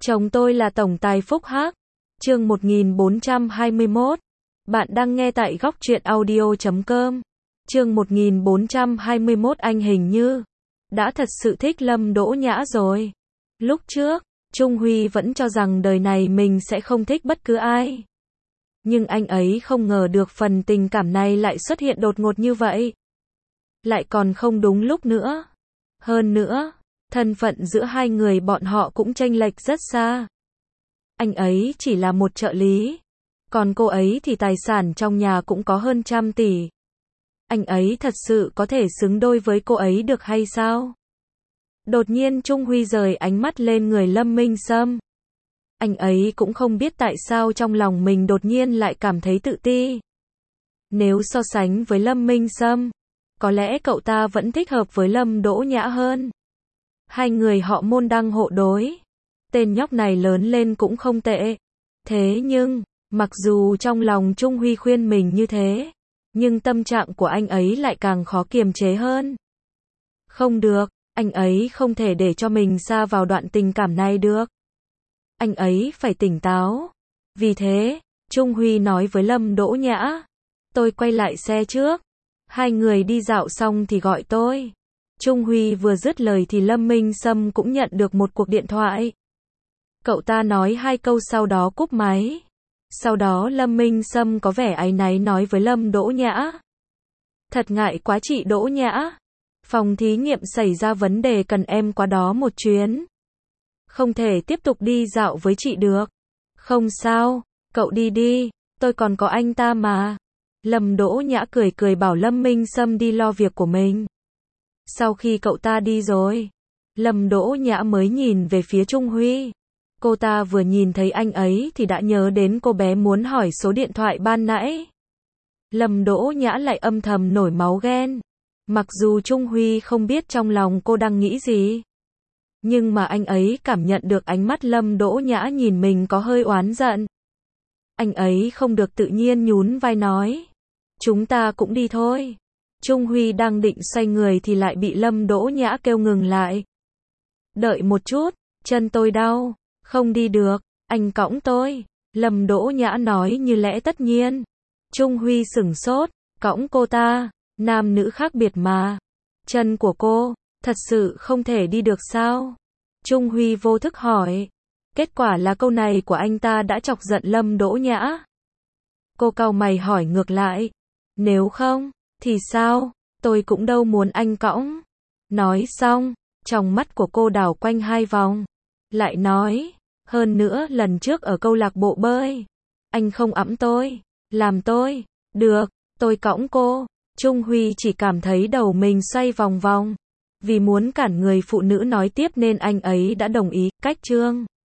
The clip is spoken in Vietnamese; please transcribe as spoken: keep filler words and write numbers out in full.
Chồng tôi là tổng tài Phúc Hắc. Chương một nghìn bốn trăm hai mươi mốt. Bạn đang nghe tại góc truyện audio chấm com. Chương một nghìn bốn trăm hai mươi mốt. Anh hình như đã thật sự thích Lâm Đỗ Nhã rồi. Lúc trước, Trung Huy vẫn cho rằng đời này mình sẽ không thích bất cứ ai. Nhưng anh ấy không ngờ được phần tình cảm này lại xuất hiện đột ngột như vậy. Lại còn không đúng lúc nữa. Hơn nữa, thân phận giữa hai người bọn họ cũng chênh lệch rất xa. Anh ấy chỉ là một trợ lý, còn cô ấy thì tài sản trong nhà cũng có hơn trăm tỷ. Anh ấy thật sự có thể xứng đôi với cô ấy được hay sao? Đột nhiên Trung Huy rời ánh mắt lên người Lâm Minh Sâm. Anh ấy cũng không biết tại sao trong lòng mình đột nhiên lại cảm thấy tự ti. Nếu so sánh với Lâm Minh Sâm, có lẽ cậu ta vẫn thích hợp với Lâm Đỗ Nhã hơn. Hai người họ môn đăng hộ đối. Tên nhóc này lớn lên cũng không tệ. Thế nhưng, mặc dù trong lòng Trung Huy khuyên mình như thế, nhưng tâm trạng của anh ấy lại càng khó kiềm chế hơn. Không được, anh ấy không thể để cho mình sa vào đoạn tình cảm này được. Anh ấy phải tỉnh táo. Vì thế, Trung Huy nói với Lâm Đỗ Nhã, tôi quay lại xe trước. Hai người đi dạo xong thì gọi tôi. Trung Huy vừa dứt lời thì Lâm Minh Sâm cũng nhận được một cuộc điện thoại. Cậu ta nói hai câu sau đó cúp máy. Sau đó Lâm Minh Sâm có vẻ áy náy nói với Lâm Đỗ Nhã. Thật ngại quá chị Đỗ Nhã. Phòng thí nghiệm xảy ra vấn đề cần em qua đó một chuyến. Không thể tiếp tục đi dạo với chị được. Không sao, cậu đi đi, tôi còn có anh ta mà. Lâm Đỗ Nhã cười cười bảo Lâm Minh Sâm đi lo việc của mình. Sau khi cậu ta đi rồi, Lâm Đỗ Nhã mới nhìn về phía Trung Huy. Cô ta vừa nhìn thấy anh ấy thì đã nhớ đến cô bé muốn hỏi số điện thoại ban nãy. Lâm Đỗ Nhã lại âm thầm nổi máu ghen. Mặc dù Trung Huy không biết trong lòng cô đang nghĩ gì, nhưng mà anh ấy cảm nhận được ánh mắt Lâm Đỗ Nhã nhìn mình có hơi oán giận. Anh ấy không được tự nhiên nhún vai nói. Chúng ta cũng đi thôi. Trung Huy đang định xoay người thì lại bị Lâm Đỗ Nhã kêu ngừng lại. Đợi một chút, chân tôi đau, không đi được, anh cõng tôi. Lâm Đỗ Nhã nói như lẽ tất nhiên. Trung Huy sửng sốt, cõng cô ta, nam nữ khác biệt mà. Chân của cô, thật sự không thể đi được sao? Trung Huy vô thức hỏi. Kết quả là câu này của anh ta đã chọc giận Lâm Đỗ Nhã. Cô cau mày hỏi ngược lại. Nếu không, thì sao? Tôi cũng đâu muốn anh cõng. Nói xong, trong mắt của cô đảo quanh hai vòng. Lại nói, hơn nữa lần trước ở câu lạc bộ bơi, anh không ẵm tôi, làm tôi. Được, tôi cõng cô. Trung Huy chỉ cảm thấy đầu mình xoay vòng vòng. Vì muốn cản người phụ nữ nói tiếp nên anh ấy đã đồng ý. Cách chương